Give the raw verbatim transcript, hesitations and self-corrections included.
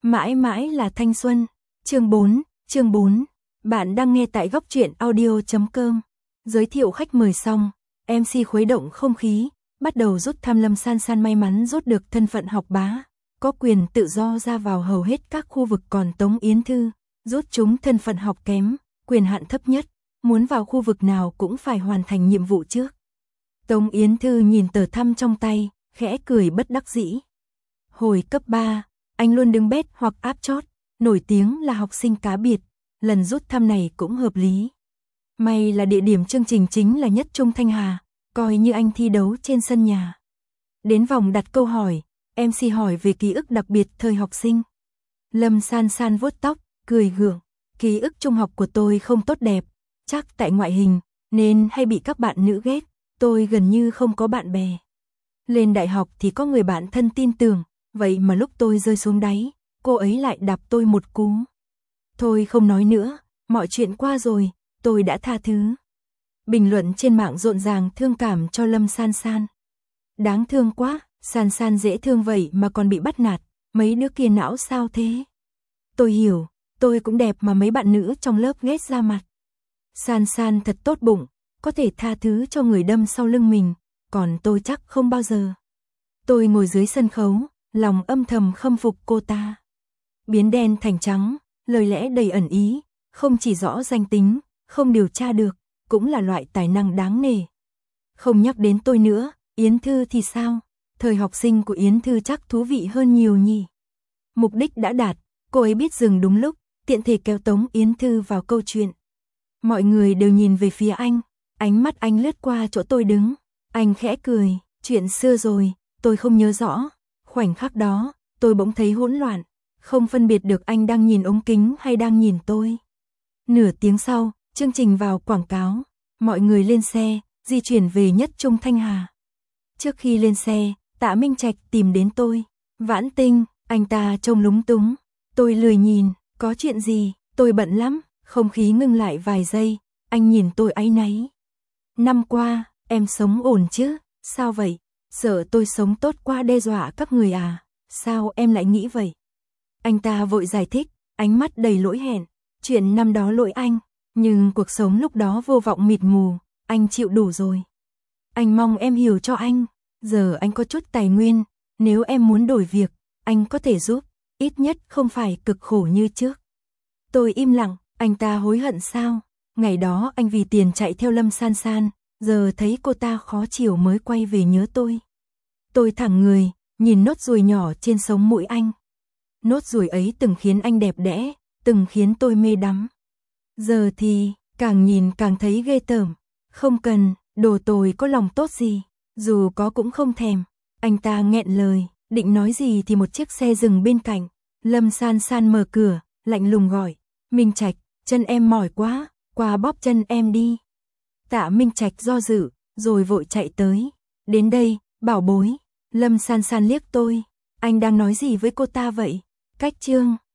Mãi mãi là thanh xuân. Chương bốn, chương bốn. Bạn đang nghe tại góc truyện audio chấm com. Giới thiệu khách mời xong, em xê khuấy động không khí, bắt đầu rút thăm. Lâm San San may mắn rút được thân phận học bá, có quyền tự do ra vào hầu hết các khu vực, còn Tống Yến Thư rút chúng thân phận học kém, quyền hạn thấp nhất, muốn vào khu vực nào cũng phải hoàn thành nhiệm vụ trước. Tống Yến Thư nhìn tờ thăm trong tay, khẽ cười bất đắc dĩ. Hồi cấp ba, anh luôn đứng bét hoặc áp chót, nổi tiếng là học sinh cá biệt, lần rút thăm này cũng hợp lý. May là địa điểm chương trình chính là Nhất Trung Thanh Hà, coi như anh thi đấu trên sân nhà. Đến vòng đặt câu hỏi, em xê hỏi về ký ức đặc biệt thời học sinh. Lâm San San vuốt tóc, cười gượng. Ký ức trung học của tôi không tốt đẹp, chắc tại ngoại hình, nên hay bị các bạn nữ ghét, tôi gần như không có bạn bè. Lên đại học thì có người bạn thân tin tưởng, vậy mà lúc tôi rơi xuống đáy, cô ấy lại đạp tôi một cú. Thôi không nói nữa, mọi chuyện qua rồi, tôi đã tha thứ. Bình luận trên mạng rộn ràng thương cảm cho Lâm San San. Đáng thương quá, San San dễ thương vậy mà còn bị bắt nạt, mấy đứa kia não sao thế? Tôi hiểu, tôi cũng đẹp mà mấy bạn nữ trong lớp ghét ra mặt. San San thật tốt bụng, có thể tha thứ cho người đâm sau lưng mình, còn tôi chắc không bao giờ. Tôi ngồi dưới sân khấu, lòng âm thầm khâm phục cô ta. Biến đen thành trắng, lời lẽ đầy ẩn ý, không chỉ rõ danh tính, không điều tra được, cũng là loại tài năng đáng nể. Không nhắc đến tôi nữa, Yến Thư thì sao? Thời học sinh của Yến Thư chắc thú vị hơn nhiều nhỉ. Mục đích đã đạt, cô ấy biết dừng đúng lúc, tiện thể kéo Tống Yến Thư vào câu chuyện. Mọi người đều nhìn về phía anh, ánh mắt anh lướt qua chỗ tôi đứng. Anh khẽ cười, chuyện xưa rồi, tôi không nhớ rõ. Khoảnh khắc đó, tôi bỗng thấy hỗn loạn, không phân biệt được anh đang nhìn ống kính hay đang nhìn tôi. Nửa tiếng sau, chương trình vào quảng cáo, mọi người lên xe, di chuyển về Nhất Trung Thanh Hà. Trước khi lên xe, Tạ Minh Trạch tìm đến tôi. Vãn Tinh, anh ta trông lúng túng. Tôi lười nhìn, có chuyện gì, tôi bận lắm. Không khí ngưng lại vài giây, anh nhìn tôi áy náy. Năm qua, em sống ổn chứ, sao vậy? Sợ tôi sống tốt qua đe dọa các người à? Sao em lại nghĩ vậy? Anh ta vội giải thích, ánh mắt đầy lỗi hẹn. Chuyện năm đó lỗi anh, nhưng cuộc sống lúc đó vô vọng mịt mù, anh chịu đủ rồi. Anh mong em hiểu cho anh, giờ anh có chút tài nguyên, nếu em muốn đổi việc, anh có thể giúp, ít nhất không phải cực khổ như trước. Tôi im lặng, anh ta hối hận sao? Ngày đó anh vì tiền chạy theo Lâm San San, giờ thấy cô ta khó chịu mới quay về nhớ tôi. Tôi thẳng người, nhìn nốt ruồi nhỏ trên sống mũi anh. Nốt ruồi ấy từng khiến anh đẹp đẽ, từng khiến tôi mê đắm. Giờ thì, càng nhìn càng thấy ghê tởm. Không cần, đồ tồi có lòng tốt gì, dù có cũng không thèm. Anh ta nghẹn lời, định nói gì thì một chiếc xe dừng bên cạnh. Lâm San San mở cửa, lạnh lùng gọi. Minh Trạch, chân em mỏi quá, qua bóp chân em đi. Tạ Minh Trạch do dự, rồi vội chạy tới. Đến đây, bảo bối. Lâm San San liếc tôi. Anh đang nói gì với cô ta vậy? Cách chương.